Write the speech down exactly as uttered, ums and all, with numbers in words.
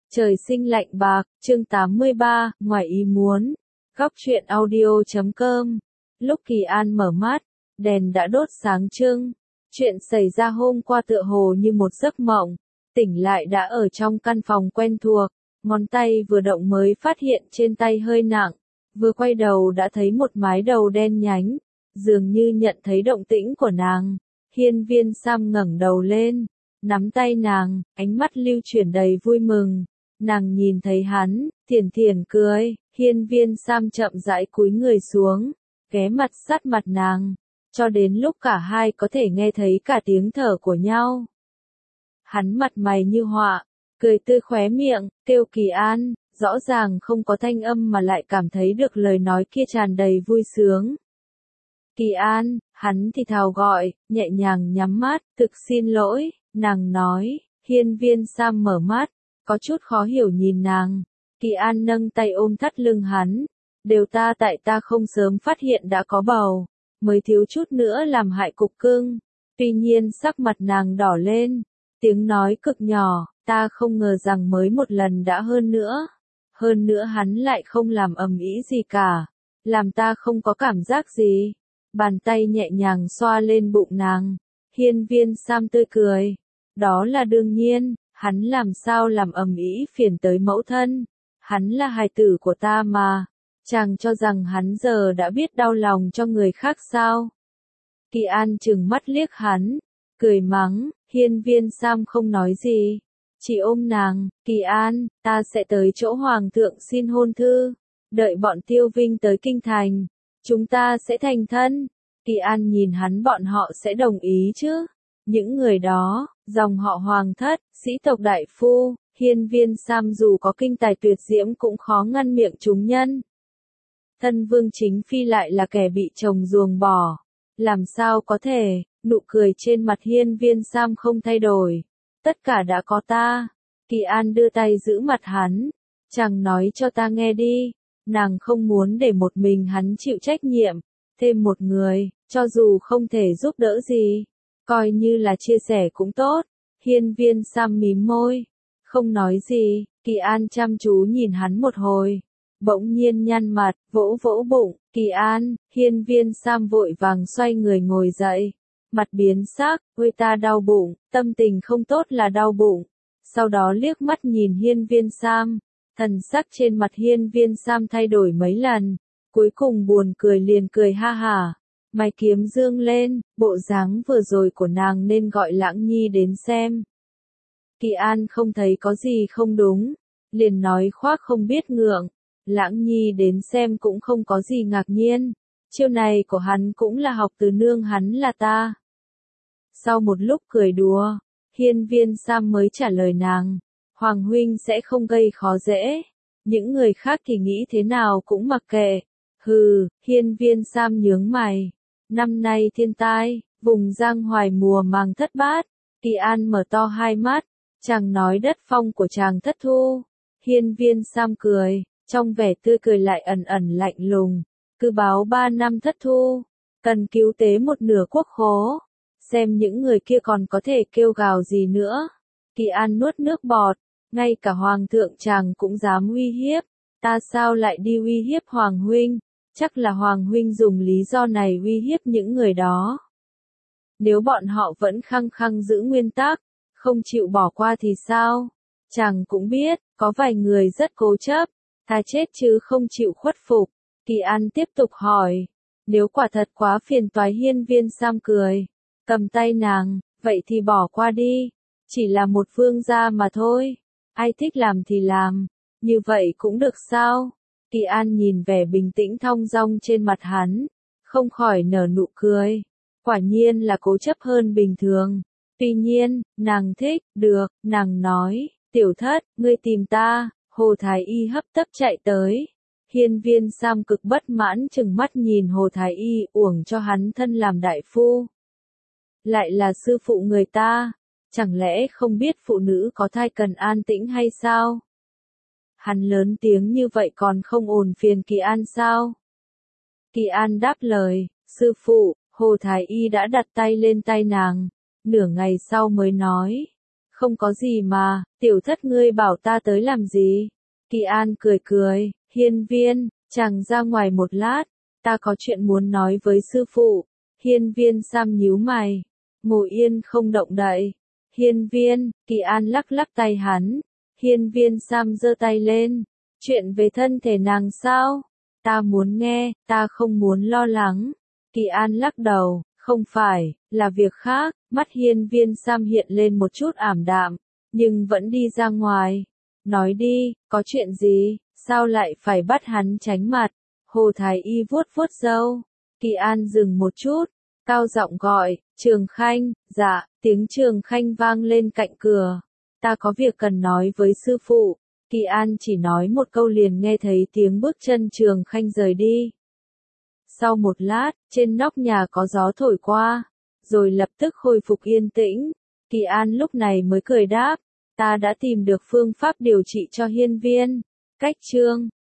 Trời sinh lạnh bạc, chương tám mươi ba, ngoài ý muốn. Góc truyện audio chấm com. Lúc Kỳ An mở mắt, đèn đã đốt sáng trưng. Chuyện xảy ra hôm qua tựa hồ như một giấc mộng. Tỉnh lại đã ở trong căn phòng quen thuộc. Ngón tay vừa động mới phát hiện trên tay hơi nặng. Vừa quay đầu đã thấy một mái đầu đen nhánh. Dường như nhận thấy động tĩnh của nàng. Hiên Viên Sam ngẩng đầu lên, nắm tay nàng, ánh mắt lưu chuyển đầy vui mừng. Nàng nhìn thấy hắn, thiền thiền cười, Hiên Viên Sam chậm rãi cúi người xuống, ghé mặt sát mặt nàng, cho đến lúc cả hai có thể nghe thấy cả tiếng thở của nhau. Hắn mặt mày như họa, cười tươi khóe miệng, kêu Kỳ An, rõ ràng không có thanh âm mà lại cảm thấy được lời nói kia tràn đầy vui sướng. Kỳ An, hắn thì thào gọi, nhẹ nhàng nhắm mắt, thực xin lỗi, nàng nói. Hiên Viên Sam mở mắt, có chút khó hiểu nhìn nàng. Kỳ An nâng tay ôm thắt lưng hắn, đều ta tại ta không sớm phát hiện đã có bầu, mới thiếu chút nữa làm hại cục cưng. Tuy nhiên sắc mặt nàng đỏ lên, tiếng nói cực nhỏ, ta không ngờ rằng mới một lần đã hơn nữa. Hơn nữa hắn lại không làm ầm ĩ gì cả, làm ta không có cảm giác gì. Bàn tay nhẹ nhàng xoa lên bụng nàng. Hiên Viên Sam tươi cười. Đó là đương nhiên, hắn làm sao làm ầm ĩ phiền tới mẫu thân. Hắn là hài tử của ta mà. Chàng cho rằng hắn giờ đã biết đau lòng cho người khác sao? Kỳ An trừng mắt liếc hắn, cười mắng. Hiên Viên Sam không nói gì, chỉ ôm nàng. Kỳ An, ta sẽ tới chỗ hoàng thượng xin hôn thư. Đợi bọn Tiêu Vinh tới kinh thành, chúng ta sẽ thành thân. Kỳ An nhìn hắn, bọn họ sẽ đồng ý chứ? Những người đó, dòng họ hoàng thất, sĩ tộc đại phu, Hiên Viên Sam dù có kinh tài tuyệt diễm cũng khó ngăn miệng chúng nhân. Thân vương chính phi lại là kẻ bị chồng ruồng bỏ. Làm sao có thể? Nụ cười trên mặt Hiên Viên Sam không thay đổi. Tất cả đã có ta. Kỳ An đưa tay giữ mặt hắn. Chàng nói cho ta nghe đi. Nàng không muốn để một mình hắn chịu trách nhiệm. Thêm một người, cho dù không thể giúp đỡ gì, coi như là chia sẻ cũng tốt. Hiên Viên Sam mím môi, không nói gì. Kỳ An chăm chú nhìn hắn một hồi, bỗng nhiên nhăn mặt, vỗ vỗ bụng. Kỳ An, Hiên Viên Sam vội vàng xoay người ngồi dậy, mặt biến sắc, ôi ta đau bụng, tâm tình không tốt là đau bụng. Sau đó liếc mắt nhìn Hiên Viên Sam, thần sắc trên mặt Hiên Viên Sam thay đổi mấy lần, cuối cùng buồn cười liền cười ha hả, mày kiếm dương lên, bộ dáng vừa rồi của nàng nên gọi Lãng Nhi đến xem. Kỳ An không thấy có gì không đúng, liền nói khoác không biết ngượng. Lãng Nhi đến xem cũng không có gì ngạc nhiên, chiêu này của hắn cũng là học từ nương hắn là ta. Sau một lúc cười đùa, Hiên Viên Sam mới trả lời nàng, Hoàng huynh sẽ không gây khó dễ, những người khác thì nghĩ thế nào cũng mặc kệ. Hừ, Hiên Viên Sam nhướng mày, năm nay thiên tai, vùng Giang Hoài mùa màng thất bát. Kỳ An mở to hai mắt, chàng nói đất phong của chàng thất thu. Hiên Viên Sam cười, trong vẻ tươi cười lại ẩn ẩn lạnh lùng, cứ báo ba năm thất thu, cần cứu tế một nửa quốc khố, xem những người kia còn có thể kêu gào gì nữa. Kỳ An nuốt nước bọt, ngay cả hoàng thượng chàng cũng dám uy hiếp, ta sao lại đi uy hiếp hoàng huynh, chắc là hoàng huynh dùng lý do này uy hiếp những người đó. Nếu bọn họ vẫn khăng khăng giữ nguyên tắc, không chịu bỏ qua thì sao? Chàng cũng biết, có vài người rất cố chấp, thà chết chứ không chịu khuất phục. Kỳ An tiếp tục hỏi, nếu quả thật quá phiền toái. Hiên Viên Sam cười, cầm tay nàng, vậy thì bỏ qua đi, chỉ là một vương gia mà thôi, ai thích làm thì làm, như vậy cũng được sao? Kỳ An nhìn vẻ bình tĩnh thong dong trên mặt hắn, không khỏi nở nụ cười, quả nhiên là cố chấp hơn bình thường. Tuy nhiên, nàng thích, được, nàng nói, tiểu thất, ngươi tìm ta. Hồ Thái Y hấp tấp chạy tới. Hiên Viên Sam cực bất mãn chừng mắt nhìn Hồ Thái Y, uổng cho hắn thân làm đại phu, lại là sư phụ người ta, chẳng lẽ không biết phụ nữ có thai cần an tĩnh hay sao? Hắn lớn tiếng như vậy còn không ồn phiền Kỳ An sao? Kỳ An đáp lời, sư phụ. Hồ Thái Y đã đặt tay lên tay nàng, nửa ngày sau mới nói, Không có gì mà, tiểu thất ngươi bảo ta tới làm gì? Kỳ An cười cười, Hiên Viên, chàng ra ngoài một lát, ta có chuyện muốn nói với sư phụ. Hiên Viên Sam nhíu mày, ngồi yên không động đậy. Hiên Viên, Kỳ An lắc lắc tay hắn. Hiên Viên Sam giơ tay lên, chuyện về thân thể nàng sao? Ta muốn nghe, ta không muốn lo lắng. Kỳ An lắc đầu, không phải, là việc khác. Mắt Hiên Viên Sam hiện lên một chút ảm đạm, nhưng vẫn đi ra ngoài. Nói đi, có chuyện gì, sao lại phải bắt hắn tránh mặt? Hồ Thái Y vuốt vuốt râu. Kỳ An dừng một chút, cao giọng gọi, Trường Khanh. Dạ, tiếng Trường Khanh vang lên cạnh cửa. Ta có việc cần nói với sư phụ. Kỳ An chỉ nói một câu liền nghe thấy tiếng bước chân Trường Khanh rời đi. Sau một lát, trên nóc nhà có gió thổi qua, rồi lập tức khôi phục yên tĩnh. Kỳ An lúc này mới cười đáp, ta đã tìm được phương pháp điều trị cho Hiên Viên. Cách chương